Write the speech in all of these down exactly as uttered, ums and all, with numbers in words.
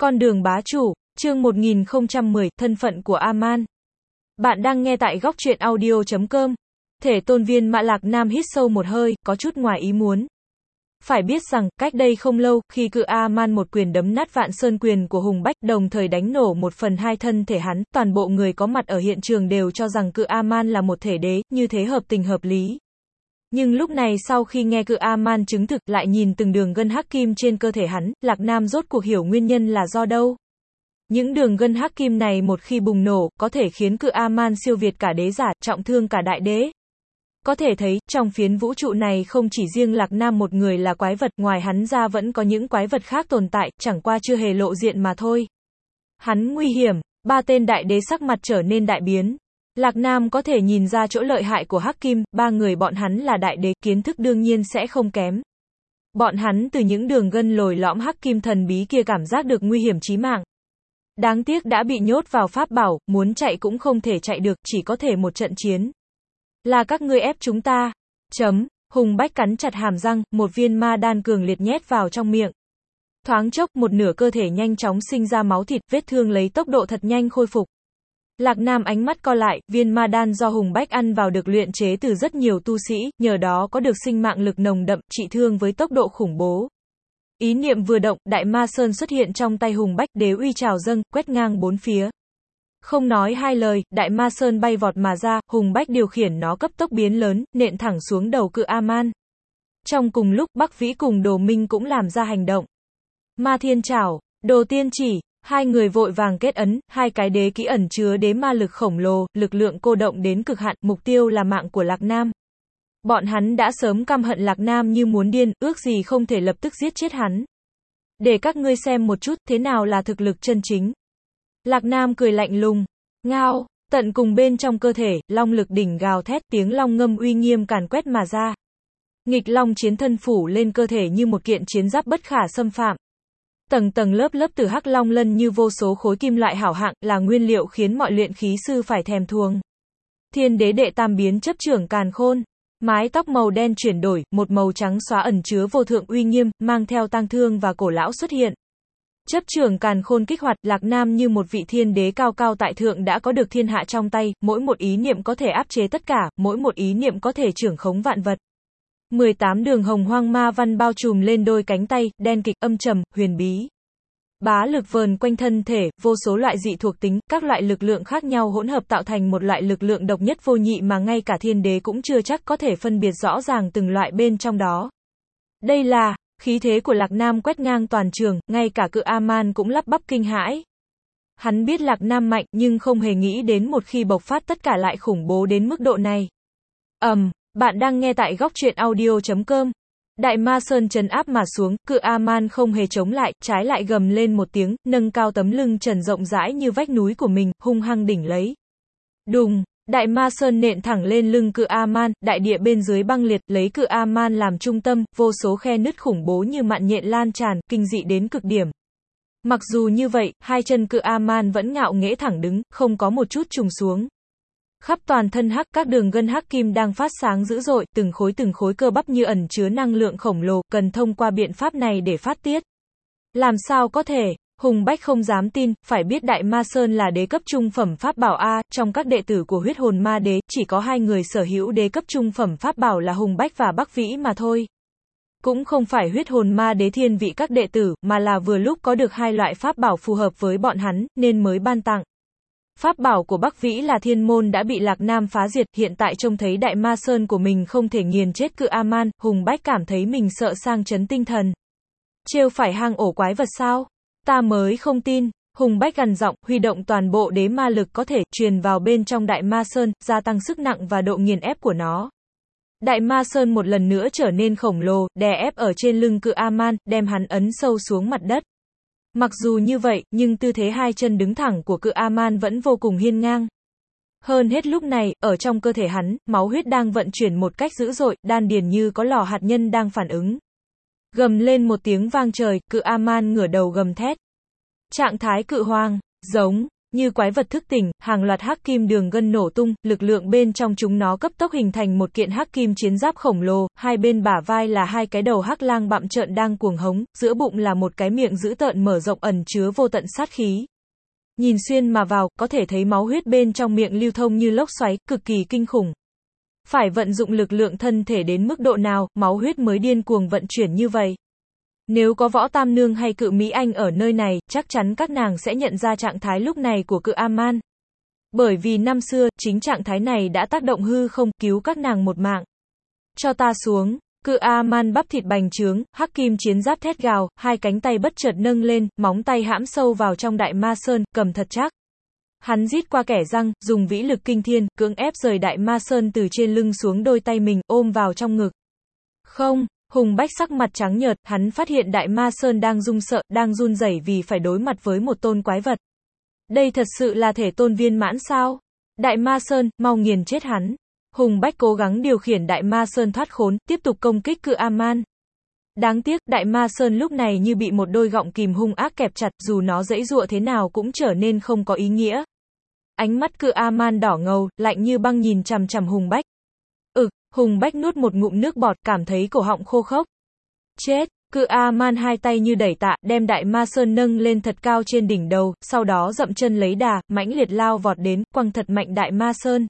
Con đường bá chủ, chương một nghìn không trăm mười, thân phận của A-man. Bạn đang nghe tại góc truyện audio chấm com. Thể tôn viên Mã Lạc Nam hít sâu một hơi, có chút ngoài ý muốn. Phải biết rằng, cách đây không lâu, khi cự A-man một quyền đấm nát vạn sơn quyền của Hùng Bách, đồng thời đánh nổ một phần hai thân thể hắn, toàn bộ người có mặt ở hiện trường đều cho rằng cự A-man là một thể đế, như thế hợp tình hợp lý. Nhưng lúc này sau khi nghe cự A-man chứng thực, lại nhìn từng đường gân hắc kim trên cơ thể hắn, Lạc Nam rốt cuộc hiểu nguyên nhân là do đâu. Những đường gân hắc kim này một khi bùng nổ, có thể khiến cự A-man siêu việt cả đế giả, trọng thương cả đại đế. Có thể thấy, trong phiến vũ trụ này không chỉ riêng Lạc Nam một người là quái vật, ngoài hắn ra vẫn có những quái vật khác tồn tại, chẳng qua chưa hề lộ diện mà thôi. Hắn nguy hiểm, ba tên đại đế sắc mặt trở nên đại biến. Lạc Nam có thể nhìn ra chỗ lợi hại của hắc kim, ba người bọn hắn là đại đế, kiến thức đương nhiên sẽ không kém. Bọn hắn từ những đường gân lồi lõm hắc kim thần bí kia cảm giác được nguy hiểm chí mạng. Đáng tiếc đã bị nhốt vào pháp bảo, muốn chạy cũng không thể chạy được, chỉ có thể một trận chiến. Là các ngươi ép chúng ta. Chấm, Hùng Bách cắn chặt hàm răng, một viên ma đan cường liệt nhét vào trong miệng. Thoáng chốc, một nửa cơ thể nhanh chóng sinh ra máu thịt, vết thương lấy tốc độ thật nhanh khôi phục. Lạc Nam ánh mắt co lại, viên ma đan do Hùng Bách ăn vào được luyện chế từ rất nhiều tu sĩ, nhờ đó có được sinh mạng lực nồng đậm, trị thương với tốc độ khủng bố. Ý niệm vừa động, đại ma sơn xuất hiện trong tay Hùng Bách, đế uy trào dâng, quét ngang bốn phía. Không nói hai lời, đại ma sơn bay vọt mà ra, Hùng Bách điều khiển nó cấp tốc biến lớn, nện thẳng xuống đầu cự A-man. Trong cùng lúc, Bắc Vĩ cùng Đồ Minh cũng làm ra hành động. Ma thiên trảo, Đồ tiên chỉ. Hai người vội vàng kết ấn, hai cái đế kỹ ẩn chứa đế ma lực khổng lồ, lực lượng cô động đến cực hạn, mục tiêu là mạng của Lạc Nam. Bọn hắn đã sớm căm hận Lạc Nam như muốn điên, ước gì không thể lập tức giết chết hắn. Để các ngươi xem một chút, thế nào là thực lực chân chính. Lạc Nam cười lạnh lùng. Ngao, tận cùng bên trong cơ thể, long lực đỉnh gào thét, tiếng long ngâm uy nghiêm càn quét mà ra. Nghịch long chiến thân phủ lên cơ thể như một kiện chiến giáp bất khả xâm phạm. Tầng tầng lớp lớp từ hắc long lân như vô số khối kim loại hảo hạng, là nguyên liệu khiến mọi luyện khí sư phải thèm thuồng. Thiên đế đệ tam biến chấp trưởng càn khôn. Mái tóc màu đen chuyển đổi, một màu trắng xóa ẩn chứa vô thượng uy nghiêm, mang theo tang thương và cổ lão xuất hiện. Chấp trưởng càn khôn kích hoạt, Lạc Nam như một vị thiên đế cao cao tại thượng đã có được thiên hạ trong tay, mỗi một ý niệm có thể áp chế tất cả, mỗi một ý niệm có thể trưởng khống vạn vật. mười tám đường hồng hoang ma văn bao trùm lên đôi cánh tay, đen kịch, âm trầm, huyền bí. Bá lực vờn quanh thân thể, vô số loại dị thuộc tính, các loại lực lượng khác nhau hỗn hợp tạo thành một loại lực lượng độc nhất vô nhị mà ngay cả thiên đế cũng chưa chắc có thể phân biệt rõ ràng từng loại bên trong đó. Đây là, khí thế của Lạc Nam quét ngang toàn trường, ngay cả cự A-man cũng lắp bắp kinh hãi. Hắn biết Lạc Nam mạnh, nhưng không hề nghĩ đến một khi bộc phát tất cả lại khủng bố đến mức độ này. Ầm. Um, Bạn đang nghe tại góc truyện audio chấm com. Đại ma sơn trấn áp mà xuống, cự A-man không hề chống lại, trái lại gầm lên một tiếng, nâng cao tấm lưng trần rộng rãi như vách núi của mình, hung hăng đỉnh lấy. Đùng, đại ma sơn nện thẳng lên lưng cự A-man, đại địa bên dưới băng liệt, lấy cự A-man làm trung tâm, vô số khe nứt khủng bố như mạn nhện lan tràn, kinh dị đến cực điểm. Mặc dù như vậy, hai chân cự A-man vẫn ngạo nghễ thẳng đứng, không có một chút trùng xuống. Khắp toàn thân hắc, các đường gân hắc kim đang phát sáng dữ dội, từng khối từng khối cơ bắp như ẩn chứa năng lượng khổng lồ, cần thông qua biện pháp này để phát tiết. Làm sao có thể? Hùng Bách không dám tin, phải biết đại ma sơn là đế cấp trung phẩm pháp bảo A, trong các đệ tử của huyết hồn ma đế, chỉ có hai người sở hữu đế cấp trung phẩm pháp bảo là Hùng Bách và Bắc Vĩ mà thôi. Cũng không phải huyết hồn ma đế thiên vị các đệ tử, mà là vừa lúc có được hai loại pháp bảo phù hợp với bọn hắn, nên mới ban tặng. Pháp bảo của Bắc Vĩ là thiên môn đã bị Lạc Nam phá diệt, hiện tại trông thấy đại ma sơn của mình không thể nghiền chết cự A-man, Hùng Bách cảm thấy mình sợ sang chấn tinh thần. Trêu phải hang ổ quái vật sao? Ta mới không tin. Hùng Bách gằn giọng, huy động toàn bộ đế ma lực có thể, truyền vào bên trong đại ma sơn, gia tăng sức nặng và độ nghiền ép của nó. Đại ma sơn một lần nữa trở nên khổng lồ, đè ép ở trên lưng cự A-man, đem hắn ấn sâu xuống mặt đất. Mặc dù như vậy, nhưng tư thế hai chân đứng thẳng của cự A-man vẫn vô cùng hiên ngang. Hơn hết lúc này, ở trong cơ thể hắn, máu huyết đang vận chuyển một cách dữ dội, đan điền như có lò hạt nhân đang phản ứng. Gầm lên một tiếng vang trời, cự A-man ngửa đầu gầm thét. Trạng thái cự hoang, giống, Như quái vật thức tỉnh, hàng loạt hắc kim đường gân nổ tung, lực lượng bên trong chúng nó cấp tốc hình thành một kiện hắc kim chiến giáp khổng lồ, hai bên bả vai là hai cái đầu hắc lang bặm trợn đang cuồng hống, giữa bụng là một cái miệng dữ tợn mở rộng ẩn chứa vô tận sát khí. Nhìn xuyên mà vào, có thể thấy máu huyết bên trong miệng lưu thông như lốc xoáy, cực kỳ kinh khủng. Phải vận dụng lực lượng thân thể đến mức độ nào, máu huyết mới điên cuồng vận chuyển như vậy. Nếu có Võ Tam Nương hay Cự Mỹ Anh ở nơi này, chắc chắn các nàng sẽ nhận ra trạng thái lúc này của Cự A-man. Bởi vì năm xưa, chính trạng thái này đã tác động hư không, cứu các nàng một mạng. Cho ta xuống. Cự A-man bắp thịt bành trướng, hắc kim chiến giáp thét gào, hai cánh tay bất chợt nâng lên, móng tay hãm sâu vào trong Đại Ma Sơn, cầm thật chắc. Hắn rít qua kẻ răng, dùng vĩ lực kinh thiên, cưỡng ép rời Đại Ma Sơn từ trên lưng xuống đôi tay mình, ôm vào trong ngực. Không, Hùng Bách sắc mặt trắng nhợt, hắn phát hiện Đại Ma Sơn đang run sợ, đang run rẩy vì phải đối mặt với một tôn quái vật. Đây thật sự là thể tôn viên mãn sao? Đại Ma Sơn, mau nghiền chết hắn. Hùng Bách cố gắng điều khiển Đại Ma Sơn thoát khốn, tiếp tục công kích Cự A-man. Đáng tiếc, Đại Ma Sơn lúc này như bị một đôi gọng kìm hung ác kẹp chặt, dù nó giãy giụa thế nào cũng trở nên không có ý nghĩa. Ánh mắt Cự A-man đỏ ngầu, lạnh như băng nhìn chằm chằm Hùng Bách. Ực, Hùng Bách nuốt một ngụm nước bọt, cảm thấy cổ họng khô khốc. Chết, Cự A-man hai tay như đẩy tạ, đem Đại Ma Sơn nâng lên thật cao trên đỉnh đầu, sau đó dậm chân lấy đà, mãnh liệt lao vọt đến, quăng thật mạnh Đại Ma Sơn.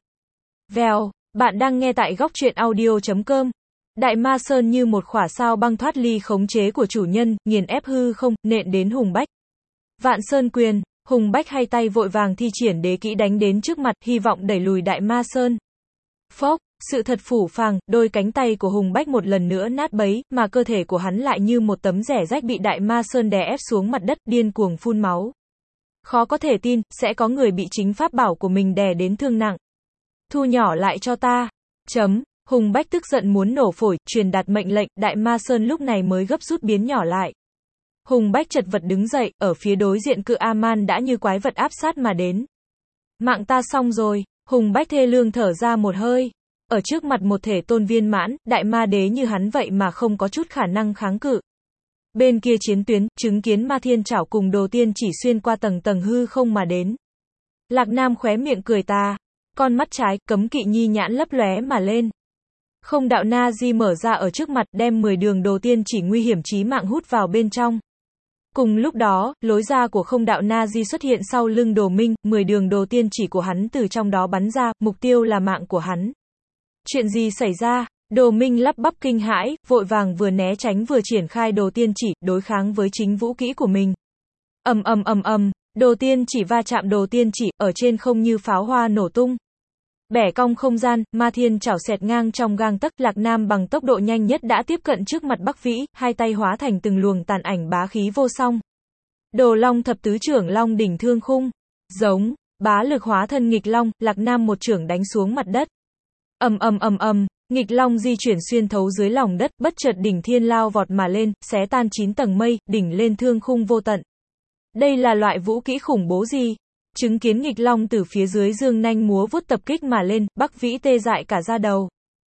Vèo, bạn đang nghe tại góc truyện audio chấm com. Đại Ma Sơn như một khỏa sao băng thoát ly khống chế của chủ nhân, nghiền ép hư không, nện đến Hùng Bách. Vạn Sơn quyền, Hùng Bách hai tay vội vàng thi triển đế kỹ đánh đến trước mặt, hy vọng đẩy lùi Đại Ma Sơn. Phốc, sự thật phủ phàng, đôi cánh tay của Hùng Bách một lần nữa nát bấy, mà cơ thể của hắn lại như một tấm rẻ rách bị Đại Ma Sơn đè ép xuống mặt đất, điên cuồng phun máu. Khó có thể tin, sẽ có người bị chính pháp bảo của mình đè đến thương nặng. Thu nhỏ lại cho ta. Chấm. Hùng Bách tức giận muốn nổ phổi, truyền đạt mệnh lệnh, Đại Ma Sơn lúc này mới gấp rút biến nhỏ lại. Hùng Bách chật vật đứng dậy, ở phía đối diện Cự A-man đã như quái vật áp sát mà đến. Mạng ta xong rồi, Hùng Bách thê lương thở ra một hơi. Ở trước mặt một thể tôn viên mãn, đại ma đế như hắn vậy mà không có chút khả năng kháng cự. Bên kia chiến tuyến, chứng kiến Ma Thiên Trảo cùng Đồ Tiên Chỉ xuyên qua tầng tầng hư không mà đến. Lạc Nam khóe miệng cười ta, con mắt trái, cấm kỵ nhi nhãn lấp lóe mà lên. Không đạo na di mở ra ở trước mặt, đem mười đường Đồ Tiên Chỉ nguy hiểm chí mạng hút vào bên trong. Cùng lúc đó, lối ra của không đạo na di xuất hiện sau lưng Đồ Minh, mười đường Đồ Tiên Chỉ của hắn từ trong đó bắn ra, mục tiêu là mạng của hắn. Chuyện gì xảy ra? Đồ Minh lắp bắp kinh hãi, vội vàng vừa né tránh vừa triển khai Đồ Tiên Chỉ, đối kháng với chính vũ kỹ của mình. Ầm ầm ầm ầm, Đồ Tiên Chỉ va chạm Đồ Tiên Chỉ, ở trên không như pháo hoa nổ tung. Bẻ cong không gian, Ma Thiên Trảo xẹt ngang trong gang tấc, Lạc Nam bằng tốc độ nhanh nhất đã tiếp cận trước mặt Bắc Vĩ, hai tay hóa thành từng luồng tàn ảnh bá khí vô song. Đồ Long thập tứ trưởng Long đỉnh thương khung, giống, bá lực hóa thân nghịch long, Lạc Nam một trưởng đánh xuống mặt đất. Ầm ầm ầm ầm, nghịch long di chuyển xuyên thấu dưới lòng đất, bất chợt đỉnh thiên lao vọt mà lên, xé tan chín tầng mây, đỉnh lên thương khung vô tận. Đây là loại vũ kỹ khủng bố gì? Chứng kiến nghịch long từ phía dưới dương nanh múa vuốt tập kích mà lên, Bắc Vĩ tê dại cả da đầu.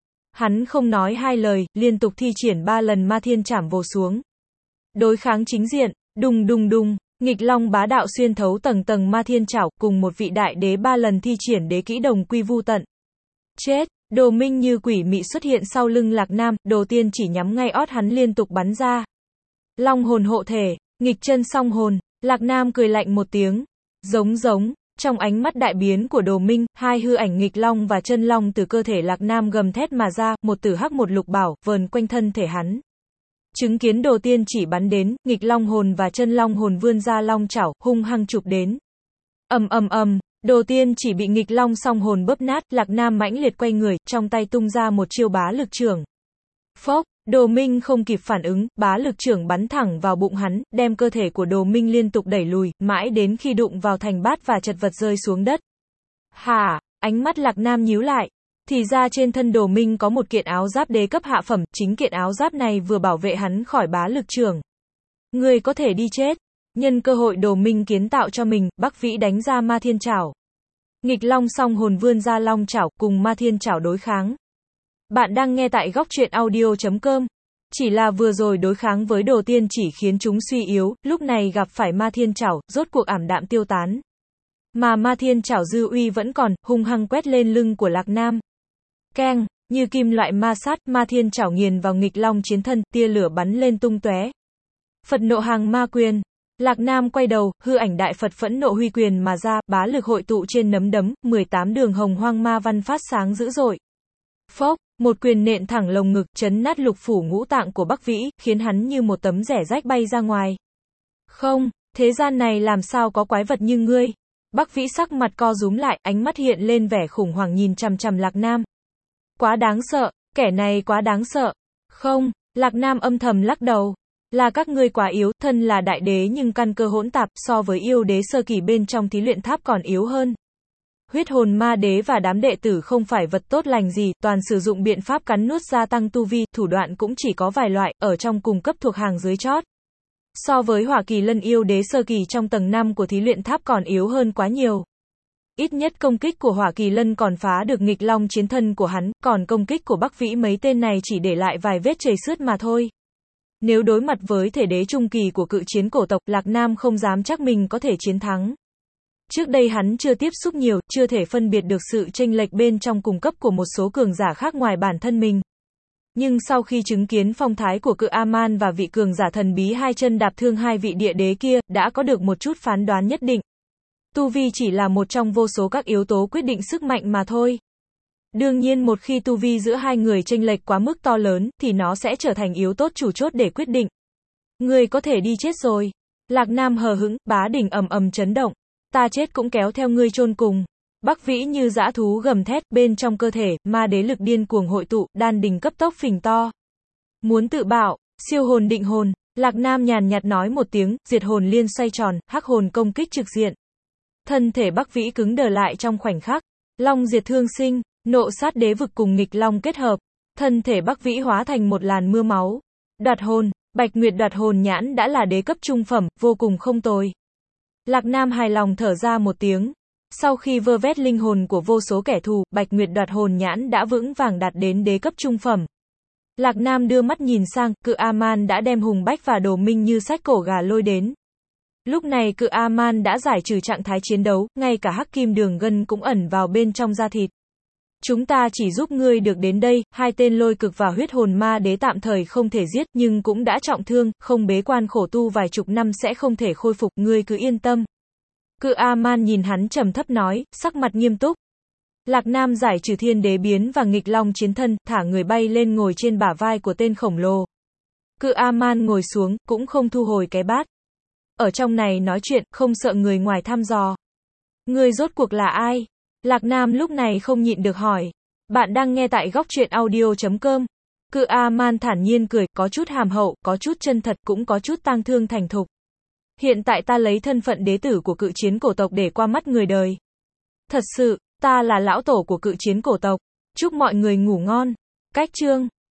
Hắn không nói hai lời, liên tục thi triển ba lần Ma Thiên Trảm vồ xuống. Đối kháng chính diện, đùng đùng đùng, nghịch long bá đạo xuyên thấu tầng tầng Ma Thiên Trảo, cùng một vị đại đế ba lần thi triển đế kỹ đồng quy vu tận. Chết, Đồ Minh như quỷ mị xuất hiện sau lưng Lạc Nam, Đồ Tiên Chỉ nhắm ngay ót hắn liên tục bắn ra. Long hồn hộ thể, nghịch chân song hồn, Lạc Nam cười lạnh một tiếng. Giống giống, trong ánh mắt đại biến của Đồ Minh, hai hư ảnh nghịch long và chân long từ cơ thể Lạc Nam gầm thét mà ra, một tử hắc một lục bảo, vờn quanh thân thể hắn. Chứng kiến Đồ Tiên Chỉ bắn đến, nghịch long hồn và chân long hồn vươn ra long chảo, hung hăng chụp đến. Ầm ầm ầm, Đồ Tiên Chỉ bị nghịch long song hồn bóp nát, Lạc Nam mãnh liệt quay người, trong tay tung ra một chiêu bá lực chưởng. Phốc, Đồ Minh không kịp phản ứng, bá lực chưởng bắn thẳng vào bụng hắn, đem cơ thể của Đồ Minh liên tục đẩy lùi, mãi đến khi đụng vào thành bát và chật vật rơi xuống đất. Hả, ánh mắt Lạc Nam nhíu lại. Thì ra trên thân Đồ Minh có một kiện áo giáp đế cấp hạ phẩm, chính kiện áo giáp này vừa bảo vệ hắn khỏi bá lực chưởng. Người có thể đi chết. Nhân cơ hội Đồ Minh kiến tạo cho mình, Bắc Vĩ đánh ra Ma Thiên Trảo. Nghịch long song hồn vươn ra long chảo, cùng Ma Thiên Trảo đối kháng. Bạn đang nghe tại góc truyện audio chấm com. Chỉ là vừa rồi đối kháng với Đồ Tiên Chỉ khiến chúng suy yếu, lúc này gặp phải Ma Thiên Trảo, rốt cuộc ảm đạm tiêu tán. Mà ma thiên chảo dư uy vẫn còn, hung hăng quét lên lưng của Lạc Nam. Keng, như kim loại ma sát, ma thiên chảo nghiền vào nghịch long chiến thân, tia lửa bắn lên tung tóe. Phật nộ hàng ma quyền. Lạc Nam quay đầu, hư ảnh đại Phật phẫn nộ huy quyền mà ra, bá lực hội tụ trên nắm đấm, mười tám đường hồng hoang ma văn phát sáng dữ dội. Phốc, một quyền nện thẳng lồng ngực, chấn nát lục phủ ngũ tạng của Bắc Vĩ, khiến hắn như một tấm rẻ rách bay ra ngoài. Không, thế gian này làm sao có quái vật như ngươi? Bắc Vĩ sắc mặt co rúm lại, ánh mắt hiện lên vẻ khủng hoảng nhìn chằm chằm Lạc Nam. Quá đáng sợ, kẻ này quá đáng sợ. Không, Lạc Nam âm thầm lắc đầu. Là các ngươi quá yếu, thân là đại đế nhưng căn cơ hỗn tạp, so với yêu đế sơ kỳ bên trong thí luyện tháp còn yếu hơn. Huyết hồn ma đế và đám đệ tử không phải vật tốt lành gì, toàn sử dụng biện pháp cắn nuốt gia tăng tu vi, thủ đoạn cũng chỉ có vài loại, ở trong cùng cấp thuộc hàng dưới chót. So với Hỏa Kỳ Lân yêu đế sơ kỳ trong tầng năm của thí luyện tháp còn yếu hơn quá nhiều. Ít nhất công kích của Hỏa Kỳ Lân còn phá được nghịch long chiến thân của hắn, còn công kích của Bắc Vĩ mấy tên này chỉ để lại vài vết chảy xước mà thôi. Nếu đối mặt với thể đế trung kỳ của cự chiến cổ tộc, Lạc Nam không dám chắc mình có thể chiến thắng. Trước đây hắn chưa tiếp xúc nhiều, chưa thể phân biệt được sự chênh lệch bên trong cùng cấp của một số cường giả khác ngoài bản thân mình. Nhưng sau khi chứng kiến phong thái của cự A-man và vị cường giả thần bí hai chân đạp thương hai vị địa đế kia, đã có được một chút phán đoán nhất định. Tu vi chỉ là một trong vô số các yếu tố quyết định sức mạnh mà thôi. Đương nhiên một khi tu vi giữa hai người chênh lệch quá mức to lớn, thì nó sẽ trở thành yếu tố chủ chốt để quyết định. Ngươi có thể đi chết rồi. Lạc Nam hờ hững, bá đỉnh ầm ầm chấn động. Ta chết cũng kéo theo ngươi chôn cùng. Bắc Vĩ như dã thú gầm thét, bên trong cơ thể, ma đế lực điên cuồng hội tụ, đan đỉnh cấp tốc phình to. Muốn tự bạo, siêu hồn định hồn. Lạc Nam nhàn nhạt nói một tiếng, diệt hồn liên xoay tròn, hắc hồn công kích trực diện. Thân thể Bắc Vĩ cứng đờ lại trong khoảnh khắc. Long diệt thương sinh, nộ sát đế vực cùng nghịch long kết hợp. Thân thể Bắc Vĩ hóa thành một làn mưa máu. Đoạt hồn, Bạch Nguyệt đoạt hồn nhãn đã là đế cấp trung phẩm, vô cùng không tồi. Lạc Nam hài lòng thở ra một tiếng. Sau khi vơ vét linh hồn của vô số kẻ thù, Bạch Nguyệt đoạt hồn nhãn đã vững vàng đạt đến đế cấp trung phẩm. Lạc Nam đưa mắt nhìn sang, cự A-man đã đem Hùng Bách và Đồ Minh như sách cổ gà lôi đến. Lúc này cự A-man đã giải trừ trạng thái chiến đấu, ngay cả hắc kim đường gân cũng ẩn vào bên trong da thịt. Chúng ta chỉ giúp ngươi được đến đây, hai tên lôi cực và huyết hồn ma đế tạm thời không thể giết, nhưng cũng đã trọng thương, không bế quan khổ tu vài chục năm sẽ không thể khôi phục, ngươi cứ yên tâm. Cự A-man nhìn hắn trầm thấp nói, sắc mặt nghiêm túc. Lạc Nam giải trừ thiên đế biến và nghịch long chiến thân, thả người bay lên ngồi trên bả vai của tên khổng lồ. Cự A-man ngồi xuống, cũng không thu hồi cái bát. Ở trong này nói chuyện, không sợ người ngoài thăm dò. Ngươi rốt cuộc là ai? Lạc Nam lúc này không nhịn được hỏi. Bạn đang nghe tại góc truyện audio chấm com. Cự A-man thản nhiên cười, có chút hàm hậu, có chút chân thật, cũng có chút tang thương thành thục. Hiện tại ta lấy thân phận đế tử của cự chiến cổ tộc để qua mắt người đời. Thật sự, ta là lão tổ của cự chiến cổ tộc. Chúc mọi người ngủ ngon. Cách chương